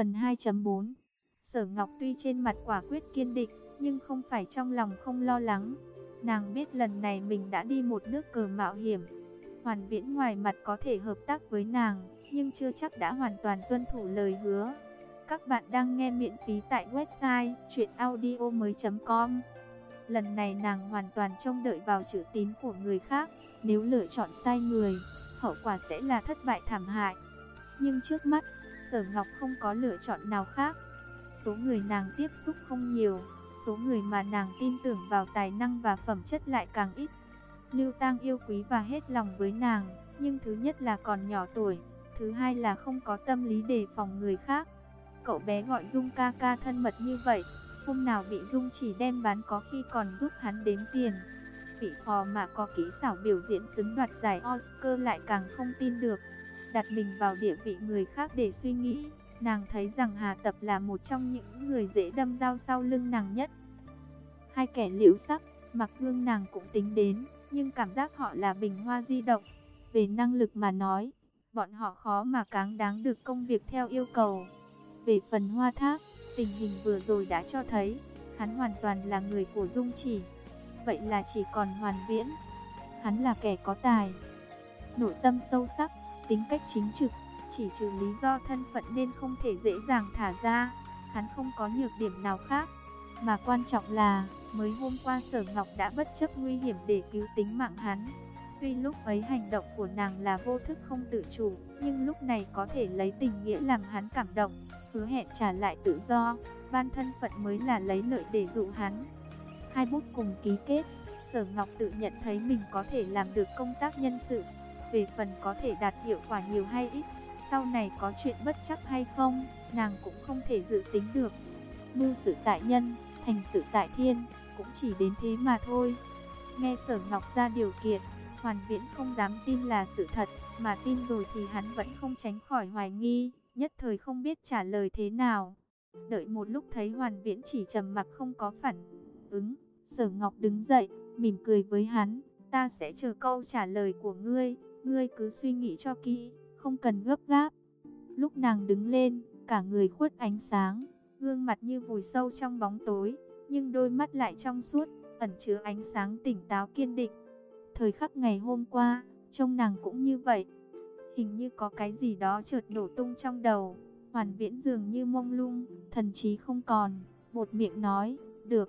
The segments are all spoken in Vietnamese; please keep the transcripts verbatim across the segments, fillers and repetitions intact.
Phần hai chấm bốn. Sở Ngọc tuy trên mặt quả quyết kiên định, nhưng không phải trong lòng không lo lắng. Nàng biết lần này mình đã đi một nước cờ mạo hiểm. Hoàn Viễn ngoài mặt có thể hợp tác với nàng, nhưng chưa chắc đã hoàn toàn tuân thủ lời hứa. Các bạn đang nghe miễn phí tại website truyện audio mới chấm com. Lần này nàng hoàn toàn trông đợi vào chữ tín của người khác. Nếu lựa chọn sai người, hậu quả sẽ là thất bại thảm hại. Nhưng trước mắt, Sở Ngọc không có lựa chọn nào khác. Số người nàng tiếp xúc không nhiều, số người mà nàng tin tưởng vào tài năng và phẩm chất lại càng ít. Lưu Tang yêu quý và hết lòng với nàng, nhưng thứ nhất là còn nhỏ tuổi, thứ hai là không có tâm lý đề phòng người khác. Cậu bé gọi Dung ca ca thân mật như vậy, hôm nào bị Dung chỉ đem bán có khi còn giúp hắn đếm tiền. Vị phò mà có kỹ xảo biểu diễn xứng đoạt giải Oscar lại càng không tin được. Đặt mình vào địa vị người khác để suy nghĩ, nàng thấy rằng Hà Tập là một trong những người dễ đâm dao sau lưng nàng nhất. Hai kẻ liễu sắc, Mặc Gương nàng cũng tính đến, nhưng cảm giác họ là bình hoa di động. Về năng lực mà nói, bọn họ khó mà cáng đáng được công việc theo yêu cầu. Về phần Hoa Thác, tình hình vừa rồi đã cho thấy, hắn hoàn toàn là người của Dung Chỉ. Vậy là chỉ còn Hoàn Viễn. Hắn là kẻ có tài, nội tâm sâu sắc, tính cách chính trực, chỉ trừ lý do thân phận nên không thể dễ dàng thả ra. Hắn không có nhược điểm nào khác. Mà quan trọng là, mới hôm qua Sở Ngọc đã bất chấp nguy hiểm để cứu tính mạng hắn. Tuy lúc ấy hành động của nàng là vô thức không tự chủ, nhưng lúc này có thể lấy tình nghĩa làm hắn cảm động, hứa hẹn trả lại tự do, ban thân phận mới là lấy lợi để dụ hắn. Hai bút cùng ký kết, Sở Ngọc tự nhận thấy mình có thể làm được công tác nhân sự. Về phần có thể đạt hiệu quả nhiều hay ít, sau này có chuyện bất chắc hay không, nàng cũng không thể dự tính được. Mưu sự tại nhân, thành sự tại thiên, cũng chỉ đến thế mà thôi. Nghe Sở Ngọc ra điều kiện, Hoàn Viễn không dám tin là sự thật, mà tin rồi thì hắn vẫn không tránh khỏi hoài nghi, nhất thời không biết trả lời thế nào. Đợi một lúc thấy Hoàn Viễn chỉ trầm mặc không có phản ứng, Sở Ngọc đứng dậy, mỉm cười với hắn, ta sẽ chờ câu trả lời của ngươi, ngươi cứ suy nghĩ cho kỹ, không cần gấp gáp. Lúc nàng đứng lên, cả người khuất ánh sáng, gương mặt như vùi sâu trong bóng tối, nhưng đôi mắt lại trong suốt, ẩn chứa ánh sáng tỉnh táo kiên định. Thời khắc ngày hôm qua, trông nàng cũng như vậy. Hình như có cái gì đó chợt nổ tung trong đầu. Hoàn Viễn dường như mông lung, thần trí không còn, buột miệng nói, được.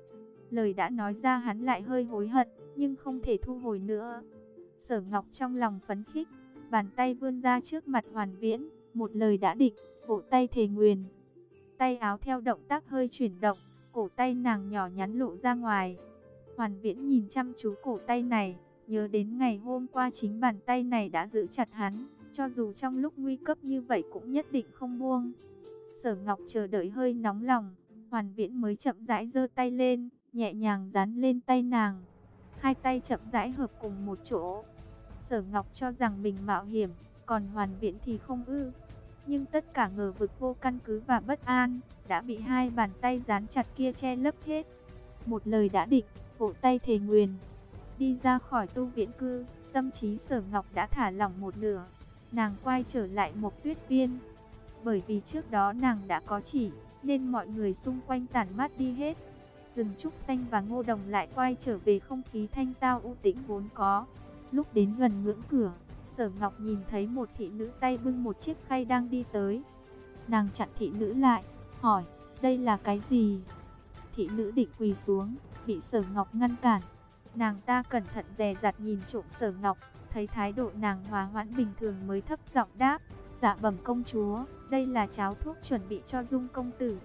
Lời đã nói ra hắn lại hơi hối hận, nhưng không thể thu hồi nữa. Sở Ngọc trong lòng phấn khích, bàn tay vươn ra trước mặt Hoàn Viễn, một lời đã định, vỗ tay thề nguyền. Tay áo theo động tác hơi chuyển động, cổ tay nàng nhỏ nhắn lộ ra ngoài. Hoàn Viễn nhìn chăm chú cổ tay này, nhớ đến ngày hôm qua chính bàn tay này đã giữ chặt hắn, cho dù trong lúc nguy cấp như vậy cũng nhất định không buông. Sở Ngọc chờ đợi hơi nóng lòng, Hoàn Viễn mới chậm rãi giơ tay lên, nhẹ nhàng dán lên tay nàng. Hai tay chậm rãi hợp cùng một chỗ. Sở Ngọc cho rằng mình mạo hiểm, còn Hoàn Viễn thì không ư. Nhưng tất cả ngờ vực vô căn cứ và bất an đã bị hai bàn tay dán chặt kia che lấp hết. Một lời đã định, vỗ tay thề nguyền. Đi ra khỏi tu viễn cư, tâm trí Sở Ngọc đã thả lỏng một nửa. Nàng quay trở lại Mộc Tuyết Viên. Bởi vì trước đó nàng đã có chỉ, nên mọi người xung quanh tản mát đi hết. Rừng trúc xanh và ngô đồng lại quay trở về không khí thanh tao u tĩnh vốn có. Lúc đến gần ngưỡng cửa, Sở Ngọc nhìn thấy một thị nữ tay bưng một chiếc khay đang đi tới. Nàng chặn thị nữ lại, hỏi, đây là cái gì? Thị nữ định quỳ xuống, bị Sở Ngọc ngăn cản. Nàng ta cẩn thận dè dặt nhìn trộm Sở Ngọc, thấy thái độ nàng hòa hoãn bình thường mới thấp giọng đáp, dạ bẩm công chúa, đây là cháo thuốc chuẩn bị cho Dung công tử.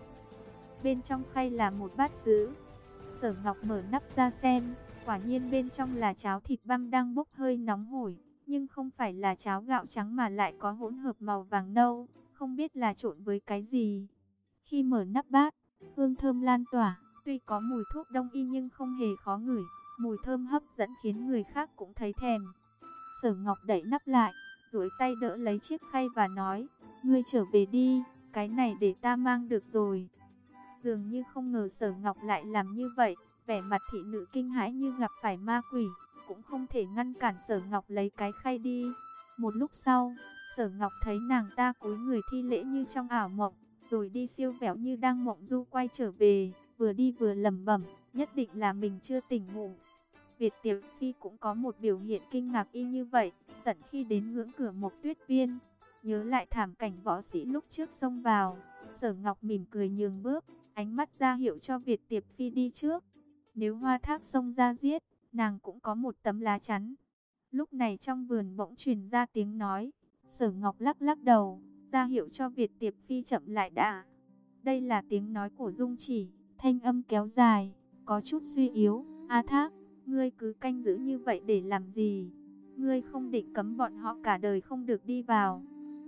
Bên trong khay là một bát sứ. Sở Ngọc mở nắp ra xem, quả nhiên bên trong là cháo thịt băm đang bốc hơi nóng hổi, nhưng không phải là cháo gạo trắng mà lại có hỗn hợp màu vàng nâu, không biết là trộn với cái gì. Khi mở nắp bát, hương thơm lan tỏa, tuy có mùi thuốc đông y nhưng không hề khó ngửi, mùi thơm hấp dẫn khiến người khác cũng thấy thèm. Sở Ngọc đậy nắp lại, duỗi tay đỡ lấy chiếc khay và nói, ngươi trở về đi, cái này để ta mang được rồi. Dường như không ngờ Sở Ngọc lại làm như vậy, vẻ mặt thị nữ kinh hãi như gặp phải ma quỷ, cũng không thể ngăn cản Sở Ngọc lấy cái khay đi. Một lúc sau, Sở Ngọc thấy nàng ta cúi người thi lễ như trong ảo mộng, rồi đi siêu vẹo như đang mộng du quay trở về, vừa đi vừa lẩm bẩm, nhất định là mình chưa tỉnh ngủ. Việt Tiệp Phi cũng có một biểu hiện kinh ngạc y như vậy, tận khi đến ngưỡng cửa Mộc Tuyết Viên, nhớ lại thảm cảnh võ sĩ lúc trước xông vào, Sở Ngọc mỉm cười nhường bước, ánh mắt ra hiệu cho Việt Tiệp Phi đi trước. Nếu Hoa Thác xông ra giết, nàng cũng có một tấm lá chắn. Lúc này trong vườn bỗng truyền ra tiếng nói, Sở Ngọc lắc lắc đầu, ra hiệu cho Việt Tiệp Phi chậm lại đã. Đây là tiếng nói của Dung Chỉ, thanh âm kéo dài, có chút suy yếu. A Thác, ngươi cứ canh giữ như vậy để làm gì? Ngươi không định cấm bọn họ cả đời không được đi vào,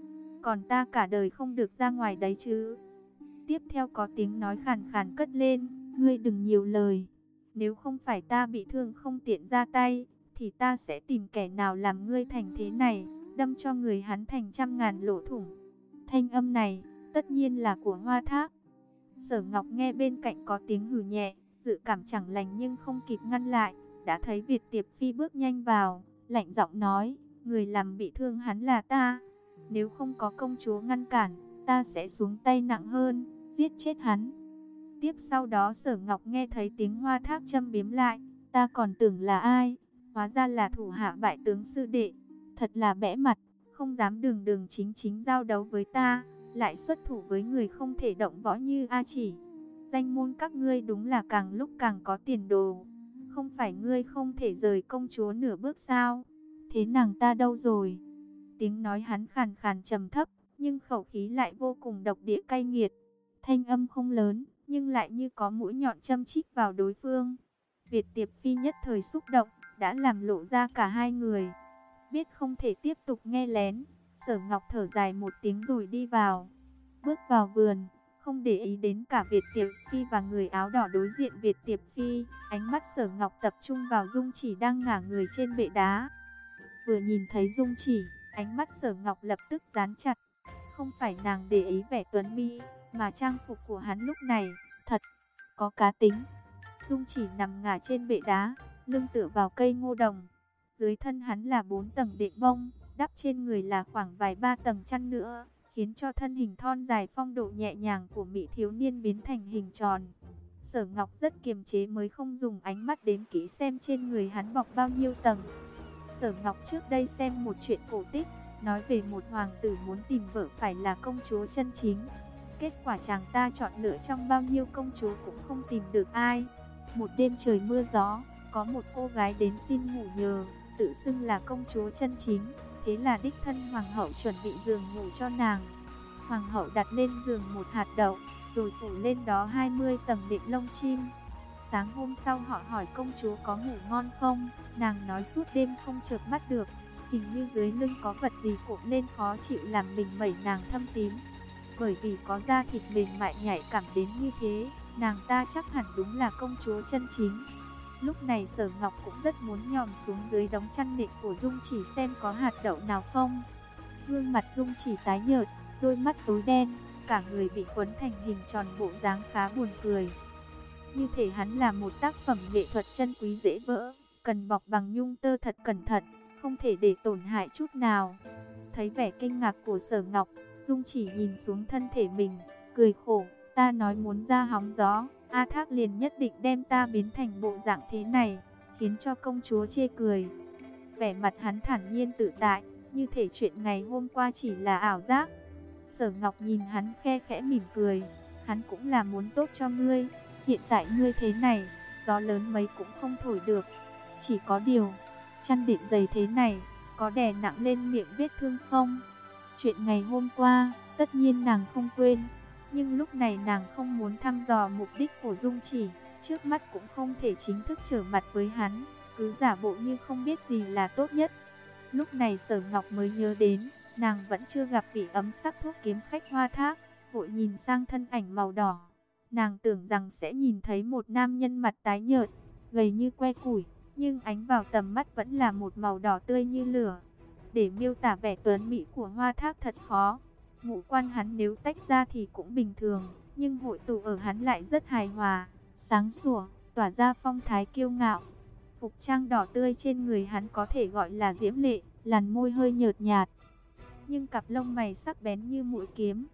còn ta cả đời không được ra ngoài đấy chứ? Tiếp theo có tiếng nói khàn khàn cất lên, ngươi đừng nhiều lời. Nếu không phải ta bị thương không tiện ra tay, thì ta sẽ tìm kẻ nào làm ngươi thành thế này, đâm cho người hắn thành trăm ngàn lỗ thủng. Thanh âm này, tất nhiên là của Hoa Thác. Sở Ngọc nghe bên cạnh có tiếng hừ nhẹ, dự cảm chẳng lành nhưng không kịp ngăn lại, đã thấy Việt Tiệp Phi bước nhanh vào, lạnh giọng nói, người làm bị thương hắn là ta. Nếu không có công chúa ngăn cản, ta sẽ xuống tay nặng hơn, giết chết hắn. Tiếp sau đó Sở Ngọc nghe thấy tiếng Hoa Thác châm biếm lại, ta còn tưởng là ai, hóa ra là thủ hạ bại tướng sư đệ, thật là bẽ mặt, không dám đường đường chính chính giao đấu với ta, lại xuất thủ với người không thể động võ như A Chỉ. Danh môn các ngươi đúng là càng lúc càng có tiền đồ, không phải ngươi không thể rời công chúa nửa bước sao? Thế nàng ta đâu rồi? Tiếng nói hắn khàn khàn trầm thấp, nhưng khẩu khí lại vô cùng độc địa cay nghiệt. Thanh âm không lớn, nhưng lại như có mũi nhọn châm chích vào đối phương. Việt Tiệp Phi nhất thời xúc động, đã làm lộ ra cả hai người. Biết không thể tiếp tục nghe lén, Sở Ngọc thở dài một tiếng rồi đi vào. Bước vào vườn, không để ý đến cả Việt Tiệp Phi và người áo đỏ đối diện Việt Tiệp Phi, ánh mắt Sở Ngọc tập trung vào Dung Chỉ đang ngả người trên bệ đá. Vừa nhìn thấy Dung Chỉ, ánh mắt Sở Ngọc lập tức dán chặt. Không phải nàng để ý vẻ tuấn mỹ, mà trang phục của hắn lúc này, thật, có cá tính. Dung Chỉ nằm ngả trên bệ đá, lưng tựa vào cây ngô đồng. Dưới thân hắn là bốn tầng đệm bông, đắp trên người là khoảng vài ba tầng chăn nữa, khiến cho thân hình thon dài phong độ nhẹ nhàng của mỹ thiếu niên biến thành hình tròn. Sở Ngọc rất kiềm chế mới không dùng ánh mắt đếm kỹ xem trên người hắn bọc bao nhiêu tầng. Sở Ngọc trước đây xem một chuyện cổ tích, nói về một hoàng tử muốn tìm vợ phải là công chúa chân chính. Kết quả chàng ta chọn lựa trong bao nhiêu công chúa cũng không tìm được ai. Một đêm trời mưa gió, có một cô gái đến xin ngủ nhờ, tự xưng là công chúa chân chính. Thế là đích thân hoàng hậu chuẩn bị giường ngủ cho nàng. Hoàng hậu đặt lên giường một hạt đậu, rồi phủ lên đó hai mươi tầng đệm lông chim. Sáng hôm sau họ hỏi công chúa có ngủ ngon không, nàng nói suốt đêm không chợp mắt được, hình như dưới lưng có vật gì cộm lên khó chịu làm mình mẩy nàng thâm tím. Bởi vì có da thịt mềm mại nhạy cảm đến như thế, nàng ta chắc hẳn đúng là công chúa chân chính. Lúc này Sở Ngọc cũng rất muốn nhòm xuống dưới đống chăn nệm của Dung Chỉ xem có hạt đậu nào không. Gương mặt Dung Chỉ tái nhợt, đôi mắt tối đen, cả người bị quấn thành hình tròn bộ dáng khá buồn cười. Như thể hắn là một tác phẩm nghệ thuật chân quý dễ vỡ, cần bọc bằng nhung tơ thật cẩn thận, không thể để tổn hại chút nào. Thấy vẻ kinh ngạc của Sở Ngọc, Dung Chỉ nhìn xuống thân thể mình, cười khổ, ta nói muốn ra hóng gió, A Thác liền nhất định đem ta biến thành bộ dạng thế này, khiến cho công chúa chê cười. Vẻ mặt hắn thản nhiên tự tại, như thể chuyện ngày hôm qua chỉ là ảo giác. Sở Ngọc nhìn hắn khe khẽ mỉm cười, hắn cũng là muốn tốt cho ngươi, hiện tại ngươi thế này, gió lớn mấy cũng không thổi được. Chỉ có điều, chăn đệm dày thế này, có đè nặng lên miệng vết thương không? Chuyện ngày hôm qua, tất nhiên nàng không quên, nhưng lúc này nàng không muốn thăm dò mục đích của Dung Chỉ, trước mắt cũng không thể chính thức trở mặt với hắn, cứ giả bộ như không biết gì là tốt nhất. Lúc này Sở Ngọc mới nhớ đến, nàng vẫn chưa gặp vị ấm sắc thuốc kiếm khách Hoa Thác, vội nhìn sang thân ảnh màu đỏ. Nàng tưởng rằng sẽ nhìn thấy một nam nhân mặt tái nhợt, gầy như que củi, nhưng ánh vào tầm mắt vẫn là một màu đỏ tươi như lửa. Để miêu tả vẻ tuấn mỹ của Hoa Thác thật khó. Ngũ quan hắn nếu tách ra thì cũng bình thường, nhưng hội tụ ở hắn lại rất hài hòa, sáng sủa, tỏa ra phong thái kiêu ngạo. Phục trang đỏ tươi trên người hắn có thể gọi là diễm lệ, làn môi hơi nhợt nhạt, nhưng cặp lông mày sắc bén như mũi kiếm.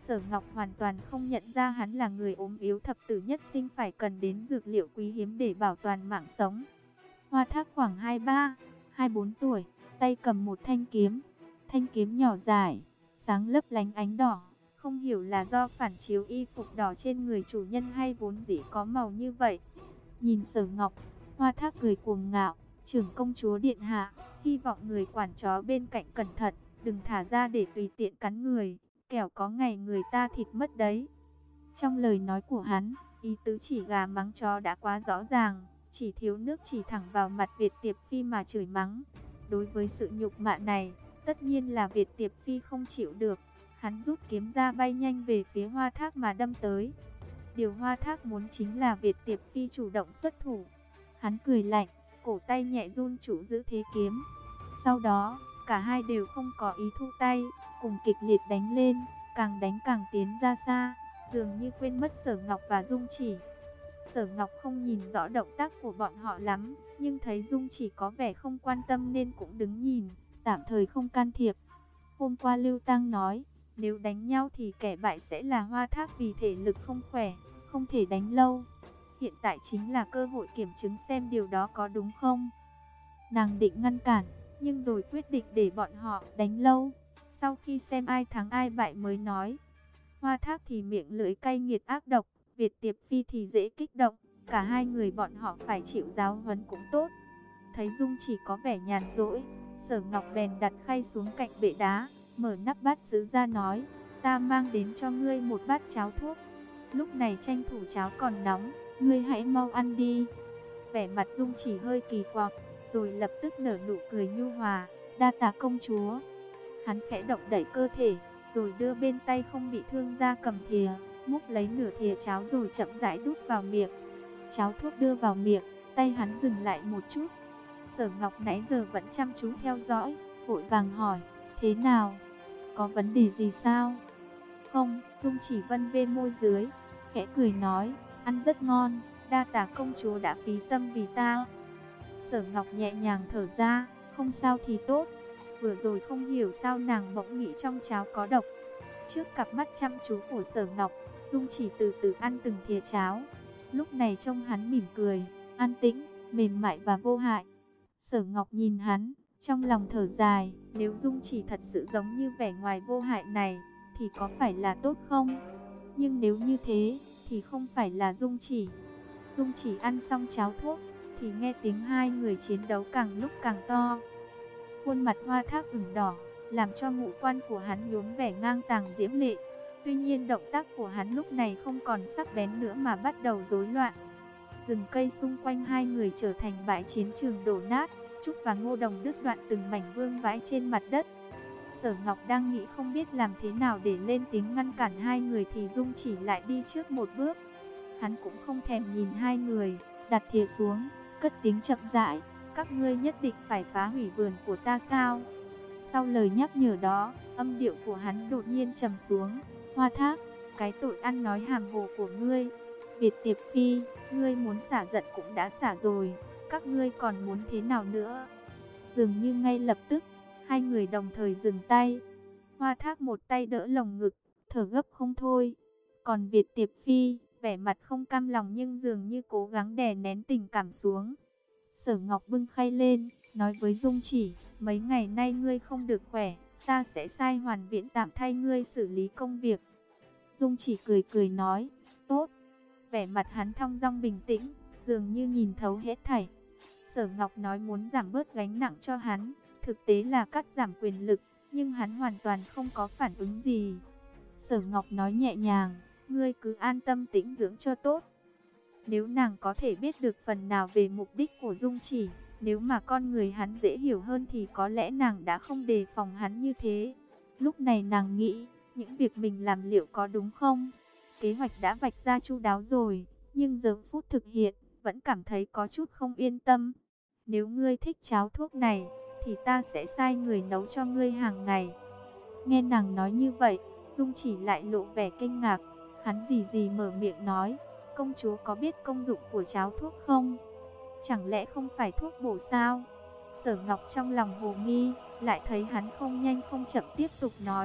Sở Ngọc hoàn toàn không nhận ra hắn là người ốm yếu thập tử nhất sinh phải cần đến dược liệu quý hiếm để bảo toàn mạng sống. Hoa Thác khoảng hai mươi ba, hai mươi bốn tuổi, tay cầm một thanh kiếm. Thanh kiếm nhỏ dài, sáng lấp lánh ánh đỏ. Không hiểu là do phản chiếu y phục đỏ trên người chủ nhân hay vốn dĩ có màu như vậy. Nhìn Sở Ngọc, Hoa Thác cười cuồng ngạo. Trưởng công chúa điện hạ, hy vọng người quản chó bên cạnh cẩn thận, đừng thả ra để tùy tiện cắn người, kẻo có ngày người ta thịt mất đấy. Trong lời nói của hắn, ý tứ chỉ gà mắng chó đã quá rõ ràng, chỉ thiếu nước chỉ thẳng vào mặt Việt Tiệp Phi mà chửi mắng. Đối với sự nhục mạ này, tất nhiên là Việt Tiệp Phi không chịu được. Hắn rút kiếm ra bay nhanh về phía Hoa Thác mà đâm tới. Điều Hoa Thác muốn chính là Việt Tiệp Phi chủ động xuất thủ. Hắn cười lạnh, cổ tay nhẹ run chủ giữ thế kiếm. Sau đó, cả hai đều không có ý thu tay, cùng kịch liệt đánh lên, càng đánh càng tiến ra xa, dường như quên mất Sở Ngọc và Dung Chỉ. Sở Ngọc không nhìn rõ động tác của bọn họ lắm, nhưng thấy Dung Chỉ có vẻ không quan tâm nên cũng đứng nhìn, tạm thời không can thiệp. Hôm qua Lưu Tăng nói, nếu đánh nhau thì kẻ bại sẽ là Hoa Thác vì thể lực không khỏe, không thể đánh lâu. Hiện tại chính là cơ hội kiểm chứng xem điều đó có đúng không. Nàng định ngăn cản, nhưng rồi quyết định để bọn họ đánh lâu. Sau khi xem ai thắng ai bại mới nói. Hoa Thác thì miệng lưỡi cay nghiệt ác độc, Việt Tiệp Phi thì dễ kích động. Cả hai người bọn họ phải chịu giáo huấn cũng tốt. Thấy Dung Chỉ có vẻ nhàn rỗi, Sở Ngọc bèn đặt khay xuống cạnh bệ đá, mở nắp bát sứ ra nói, ta mang đến cho ngươi một bát cháo thuốc. Lúc này tranh thủ cháo còn nóng, ngươi hãy mau ăn đi. Vẻ mặt Dung Chỉ hơi kỳ quặc, rồi lập tức nở nụ cười nhu hòa, đa tạ công chúa. Hắn khẽ động đẩy cơ thể, rồi đưa bên tay không bị thương ra cầm thìa, múc lấy nửa thìa cháo rồi chậm rãi đút vào miệng. Cháo thuốc đưa vào miệng, tay hắn dừng lại một chút. Sở Ngọc nãy giờ vẫn chăm chú theo dõi, vội vàng hỏi, thế nào? Có vấn đề gì sao? Không, Dung Chỉ vân vê môi dưới, khẽ cười nói, ăn rất ngon, đa tạ công chúa đã phí tâm vì ta. Sở Ngọc nhẹ nhàng thở ra, không sao thì tốt. Vừa rồi không hiểu sao nàng bỗng nghĩ trong cháo có độc. Trước cặp mắt chăm chú của Sở Ngọc, Dung Chỉ từ từ ăn từng thìa cháo. Lúc này trông hắn mỉm cười, an tĩnh, mềm mại và vô hại. Sở Ngọc nhìn hắn, trong lòng thở dài, nếu Dung Chỉ thật sự giống như vẻ ngoài vô hại này, thì có phải là tốt không? Nhưng nếu như thế, thì không phải là Dung Chỉ. Dung Chỉ ăn xong cháo thuốc, thì nghe tiếng hai người chiến đấu càng lúc càng to. Khuôn mặt Hoa Thác ửng đỏ, làm cho ngũ quan của hắn nhuốm vẻ ngang tàng diễm lệ. Tuy nhiên động tác của hắn lúc này không còn sắc bén nữa mà bắt đầu rối loạn. Rừng cây xung quanh hai người trở thành bãi chiến trường đổ nát, Trúc và Ngô Đồng đứt đoạn từng mảnh vương vãi trên mặt đất. Sở Ngọc đang nghĩ không biết làm thế nào để lên tiếng ngăn cản hai người thì Dung Chỉ lại đi trước một bước. Hắn cũng không thèm nhìn hai người, đặt thìa xuống, cất tiếng chậm rãi, các ngươi nhất định phải phá hủy vườn của ta sao? Sau lời nhắc nhở đó, âm điệu của hắn đột nhiên trầm xuống. Hoa Thác, cái tội ăn nói hàm hồ của ngươi. Việt Tiệp Phi, ngươi muốn xả giận cũng đã xả rồi, các ngươi còn muốn thế nào nữa? Dường như ngay lập tức, hai người đồng thời dừng tay. Hoa Thác một tay đỡ lồng ngực, thở gấp không thôi. Còn Việt Tiệp Phi, vẻ mặt không cam lòng nhưng dường như cố gắng đè nén tình cảm xuống. Sở Ngọc bưng khay lên, nói với Dung Chỉ, mấy ngày nay ngươi không được khỏe, ta sẽ sai Hoàn Viễn tạm thay ngươi xử lý công việc. Dung Chỉ cười cười nói, tốt. Vẻ mặt hắn thong dong bình tĩnh, dường như nhìn thấu hết thảy. Sở Ngọc nói muốn giảm bớt gánh nặng cho hắn, thực tế là cắt giảm quyền lực, nhưng hắn hoàn toàn không có phản ứng gì. Sở Ngọc nói nhẹ nhàng, ngươi cứ an tâm tĩnh dưỡng cho tốt. Nếu nàng có thể biết được phần nào về mục đích của Dung Chỉ, nếu mà con người hắn dễ hiểu hơn thì có lẽ nàng đã không đề phòng hắn như thế. Lúc này nàng nghĩ, những việc mình làm liệu có đúng không? Kế hoạch đã vạch ra chu đáo rồi, nhưng giờ phút thực hiện, vẫn cảm thấy có chút không yên tâm. Nếu ngươi thích cháo thuốc này, thì ta sẽ sai người nấu cho ngươi hàng ngày. Nghe nàng nói như vậy, Dung Chỉ lại lộ vẻ kinh ngạc. Hắn gì gì mở miệng nói, công chúa có biết công dụng của cháo thuốc không? Chẳng lẽ không phải thuốc bổ sao? Sở Ngọc trong lòng hồ nghi, lại thấy hắn không nhanh không chậm tiếp tục nói,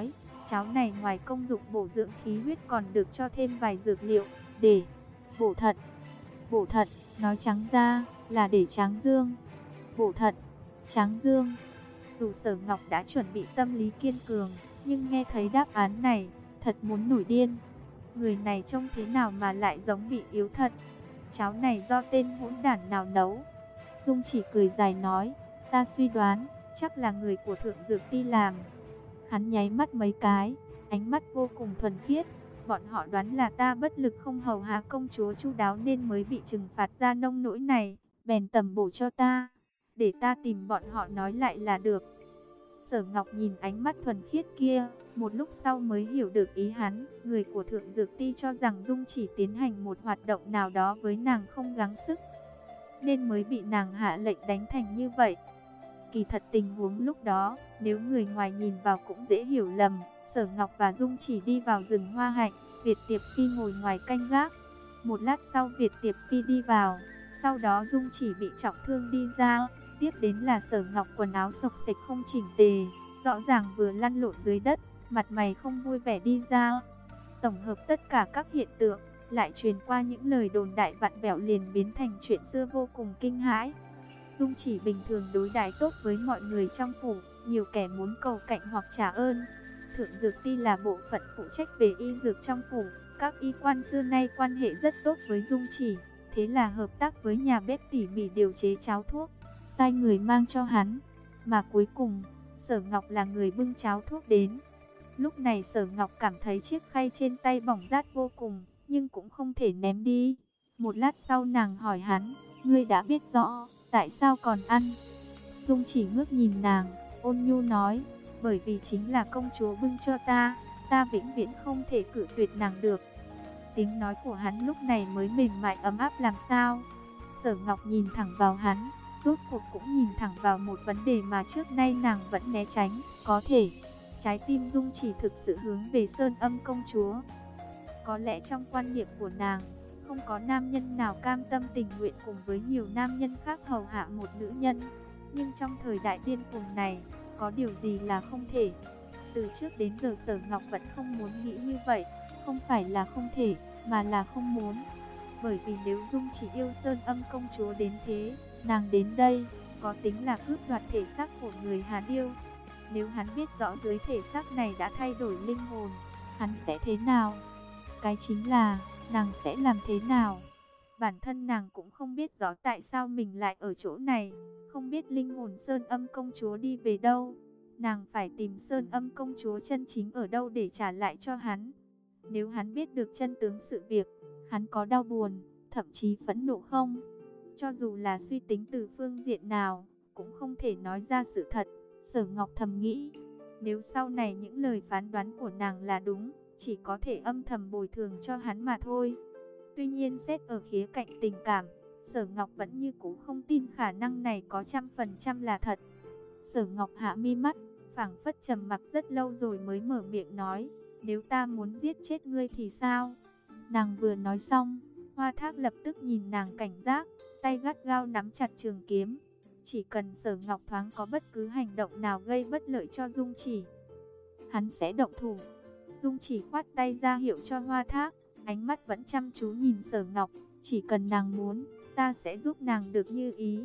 Cháo này ngoài công dụng bổ dưỡng khí huyết còn được cho thêm vài dược liệu để bổ thận. Bổ thận, nói trắng ra là để tráng dương. Bổ thận, tráng dương. Dù Sở Ngọc đã chuẩn bị tâm lý kiên cường, nhưng nghe thấy đáp án này, thật muốn nổi điên. Người này trông thế nào mà lại giống bị yếu thật? Cháo này do tên hỗn đản nào nấu? Dung Chỉ cười dài nói, ta suy đoán, chắc là người của Thượng Dược Ti làm. Hắn nháy mắt mấy cái, ánh mắt vô cùng thuần khiết. Bọn họ đoán là ta bất lực không hầu hạ công chúa chu đáo nên mới bị trừng phạt ra nông nỗi này, bèn tầm bổ cho ta, để ta tìm bọn họ nói lại là được. Sở Ngọc nhìn ánh mắt thuần khiết kia, một lúc sau mới hiểu được ý hắn. Người của Thượng Dược Ti cho rằng Dung Chỉ tiến hành một hoạt động nào đó với nàng không gắng sức, nên mới bị nàng hạ lệnh đánh thành như vậy. Kỳ thật tình huống lúc đó, nếu người ngoài nhìn vào cũng dễ hiểu lầm. Sở Ngọc và Dung Chỉ đi vào rừng hoa hạnh, Việt Tiệp Phi ngồi ngoài canh gác. Một lát sau Việt Tiệp Phi đi vào, sau đó Dung Chỉ bị trọng thương đi ra. Tiếp đến là Sở Ngọc quần áo xộc xệch không chỉnh tề, rõ ràng vừa lăn lộn dưới đất, mặt mày không vui vẻ đi ra. Tổng hợp tất cả các hiện tượng, lại truyền qua những lời đồn đại vặn vẹo liền biến thành chuyện xưa vô cùng kinh hãi. Dung Chỉ bình thường đối đãi tốt với mọi người trong phủ, nhiều kẻ muốn cầu cạnh hoặc trả ơn. Thượng Dược Ti là bộ phận phụ trách về y dược trong phủ, các y quan xưa nay quan hệ rất tốt với Dung Chỉ, thế là hợp tác với nhà bếp tỉ mỉ điều chế cháo thuốc, sai người mang cho hắn. Mà cuối cùng, Sở Ngọc là người bưng cháo thuốc đến. Lúc này Sở Ngọc cảm thấy chiếc khay trên tay bỏng rát vô cùng, nhưng cũng không thể ném đi. Một lát sau nàng hỏi hắn, ngươi đã biết rõ, tại sao còn ăn? Dung Chỉ ngước nhìn nàng, ôn nhu nói, bởi vì chính là công chúa bưng cho ta, ta vĩnh viễn không thể cự tuyệt nàng được. Tiếng nói của hắn lúc này mới mềm mại ấm áp làm sao. Sở Ngọc nhìn thẳng vào hắn, rốt cuộc cũng nhìn thẳng vào một vấn đề mà trước nay nàng vẫn né tránh. Có thể, trái tim Dung Chỉ thực sự hướng về Sơn Âm công chúa. Có lẽ trong quan niệm của nàng, không có nam nhân nào cam tâm tình nguyện cùng với nhiều nam nhân khác hầu hạ một nữ nhân. Nhưng trong thời đại điên cuồng này, có điều gì là không thể? Từ trước đến giờ Sở Ngọc vẫn không muốn nghĩ như vậy. Không phải là không thể, mà là không muốn. Bởi vì nếu Dung Chỉ yêu Sơn Âm công chúa đến thế, nàng đến đây, có tính là cướp đoạt thể xác của người Hán yêu. Nếu hắn biết rõ dưới thể xác này đã thay đổi linh hồn, hắn sẽ thế nào? Cái chính là, nàng sẽ làm thế nào? Bản thân nàng cũng không biết rõ tại sao mình lại ở chỗ này, không biết linh hồn Sơn Âm công chúa đi về đâu. Nàng phải tìm Sơn Âm công chúa chân chính ở đâu để trả lại cho hắn. Nếu hắn biết được chân tướng sự việc, hắn có đau buồn, thậm chí phẫn nộ không? Cho dù là suy tính từ phương diện nào, cũng không thể nói ra sự thật. Sở Ngọc thầm nghĩ, nếu sau này những lời phán đoán của nàng là đúng, chỉ có thể âm thầm bồi thường cho hắn mà thôi. Tuy nhiên xét ở khía cạnh tình cảm, Sở Ngọc vẫn như cũ không tin khả năng này có trăm phần trăm là thật. Sở Ngọc hạ mi mắt, phảng phất trầm mặc rất lâu rồi mới mở miệng nói, nếu ta muốn giết chết ngươi thì sao? Nàng vừa nói xong, Hoa Thác lập tức nhìn nàng cảnh giác, tay gắt gao nắm chặt trường kiếm. Chỉ cần Sở Ngọc thoáng có bất cứ hành động nào gây bất lợi cho Dung Chỉ, hắn sẽ động thủ. Dung Chỉ khoát tay ra hiệu cho Hoa Thác, ánh mắt vẫn chăm chú nhìn Sở Ngọc, chỉ cần nàng muốn, ta sẽ giúp nàng được như ý.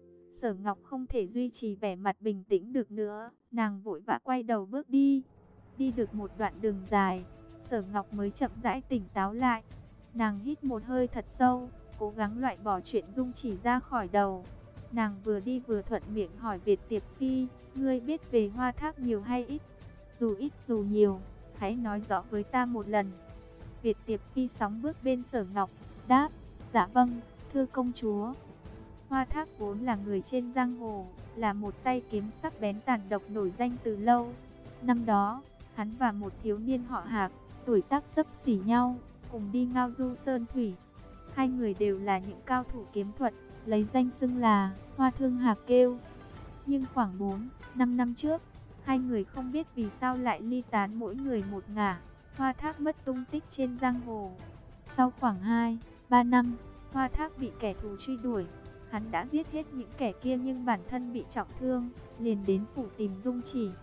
Sở Ngọc không thể duy trì vẻ mặt bình tĩnh được nữa, nàng vội vã quay đầu bước đi. Đi được một đoạn đường dài, Sở Ngọc mới chậm rãi tỉnh táo lại. Nàng hít một hơi thật sâu, cố gắng loại bỏ chuyện Dung Chỉ ra khỏi đầu. Nàng vừa đi vừa thuận miệng hỏi Việt Tiệp Phi, ngươi biết về Hoa Thác nhiều hay ít? Dù ít dù nhiều, hãy nói rõ với ta một lần. Việt Tiệp Phi sóng bước bên Sở Ngọc, đáp, dạ vâng, thưa công chúa. Hoa Thác vốn là người trên giang hồ, là một tay kiếm sắc bén tàn độc nổi danh từ lâu. Năm đó, hắn và một thiếu niên họ Hạc, tuổi tác xấp xỉ nhau, cùng đi ngao du sơn thủy. Hai người đều là những cao thủ kiếm thuật, lấy danh xưng là Hoa Thương Hạc Kêu. Nhưng khoảng bốn, năm năm trước, hai người không biết vì sao lại ly tán mỗi người một ngả. Hoa Thác mất tung tích trên giang hồ. Sau khoảng hai, ba năm, Hoa Thác bị kẻ thù truy đuổi. Hắn đã giết hết những kẻ kia nhưng bản thân bị trọng thương, liền đến phủ tìm Dung Chỉ.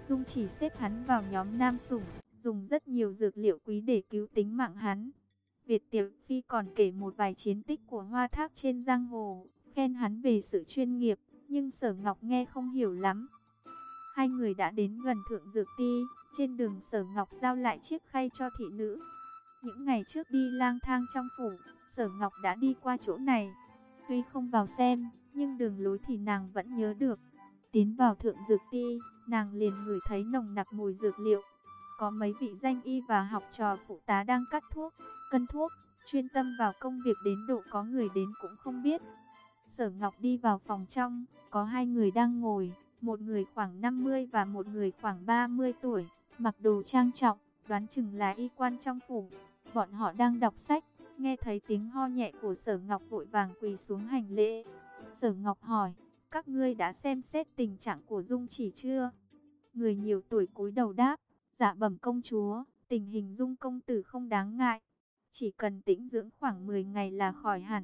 Dung Chỉ xếp hắn vào nhóm nam sủng, dùng rất nhiều dược liệu quý để cứu tính mạng hắn. Việt Tiểu Phi còn kể một vài chiến tích của Hoa Thác trên giang hồ, khen hắn về sự chuyên nghiệp, nhưng Sở Ngọc nghe không hiểu lắm. Hai người đã đến gần Thượng Dược Ti, trên đường Sở Ngọc giao lại chiếc khay cho thị nữ. Những ngày trước đi lang thang trong phủ, Sở Ngọc đã đi qua chỗ này. Tuy không vào xem, nhưng đường lối thì nàng vẫn nhớ được. Tiến vào Thượng Dược Ti, nàng liền ngửi thấy nồng nặc mùi dược liệu. Có mấy vị danh y và học trò phụ tá đang cắt thuốc, cân thuốc, chuyên tâm vào công việc đến độ có người đến cũng không biết. Sở Ngọc đi vào phòng trong, có hai người đang ngồi, một người khoảng năm mươi và một người khoảng ba mươi tuổi, mặc đồ trang trọng, đoán chừng là y quan trong phủ. Bọn họ đang đọc sách, nghe thấy tiếng ho nhẹ của Sở Ngọc vội vàng quỳ xuống hành lễ. Sở Ngọc hỏi, các ngươi đã xem xét tình trạng của Dung Chỉ chưa? Người nhiều tuổi cúi đầu đáp, dạ bẩm công chúa, tình hình Dung công tử không đáng ngại, chỉ cần tĩnh dưỡng khoảng mười ngày là khỏi hẳn.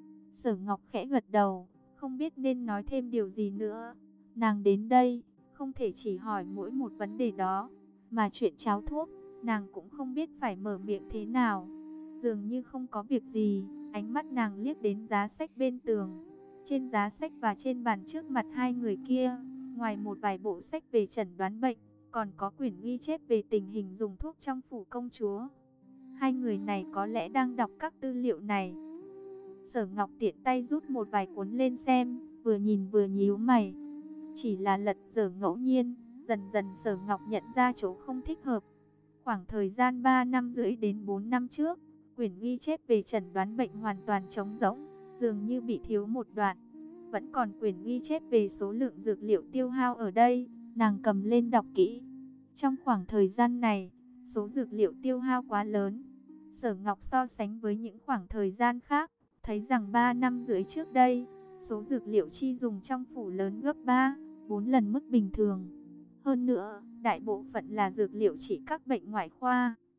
Sở Ngọc khẽ gật đầu, không biết nên nói thêm điều gì nữa. Nàng đến đây, không thể chỉ hỏi mỗi một vấn đề đó, mà chuyện cháo thuốc, nàng cũng không biết phải mở miệng thế nào. Dường như không có việc gì, ánh mắt nàng liếc đến giá sách bên tường. Trên giá sách và trên bàn trước mặt hai người kia, ngoài một vài bộ sách về chẩn đoán bệnh, còn có quyển ghi chép về tình hình dùng thuốc trong phủ công chúa. Hai người này có lẽ đang đọc các tư liệu này. Sở Ngọc tiện tay rút một vài cuốn lên xem, vừa nhìn vừa nhíu mày. Chỉ là lật dở ngẫu nhiên, dần dần Sở Ngọc nhận ra chỗ không thích hợp. Khoảng thời gian ba năm rưỡi đến bốn năm trước, quyển ghi chép về chẩn đoán bệnh hoàn toàn trống rỗng, dường như bị thiếu một đoạn. Vẫn còn quyển ghi chép về số lượng dược liệu tiêu hao ở đây, nàng cầm lên đọc kỹ. Trong khoảng thời gian này, số dược liệu tiêu hao quá lớn. Sở Ngọc so sánh với những khoảng thời gian khác, thấy rằng ba năm rưỡi trước đây, số dược liệu chi dùng trong phủ lớn gấp ba, bốn lần mức bình thường. Hơn nữa, đại bộ phận là dược liệu trị các bệnh ngoại khoa.